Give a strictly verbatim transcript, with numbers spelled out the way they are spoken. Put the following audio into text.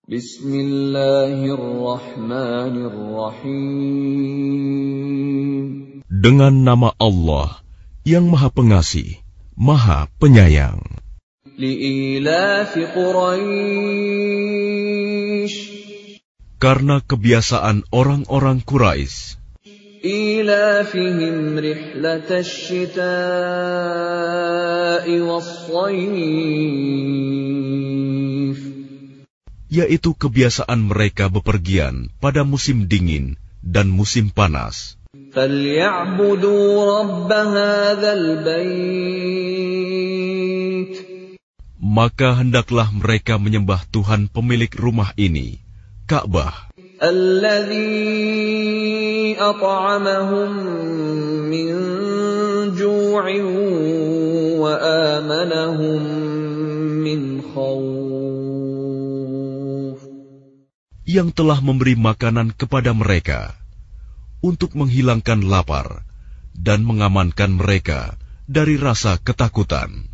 Bismillahirrahmanirrahim. Dengan nama Allah yang Maha Pengasih, Maha Penyayang. Li'ilafi Quraisy. Karena kebiasaan orang-orang Quraisy. Ilafihim rihlatash shita'i was-shayf. Yaitu kebiasaan mereka bepergian pada musim dingin dan musim panas. فَلْيَعْبُدُوا رَبَّ هَذَا الْبَيْتِ. Maka hendaklah mereka menyembah Tuhan pemilik rumah ini, Ka'bah. الَّذِي أَطْعَمَهُم مِّن جُوعٍ وَآمَنَهُم مِّنْ خَوْفٍ. Yang telah memberi makanan kepada mereka untuk menghilangkan lapar dan mengamankan mereka dari rasa ketakutan.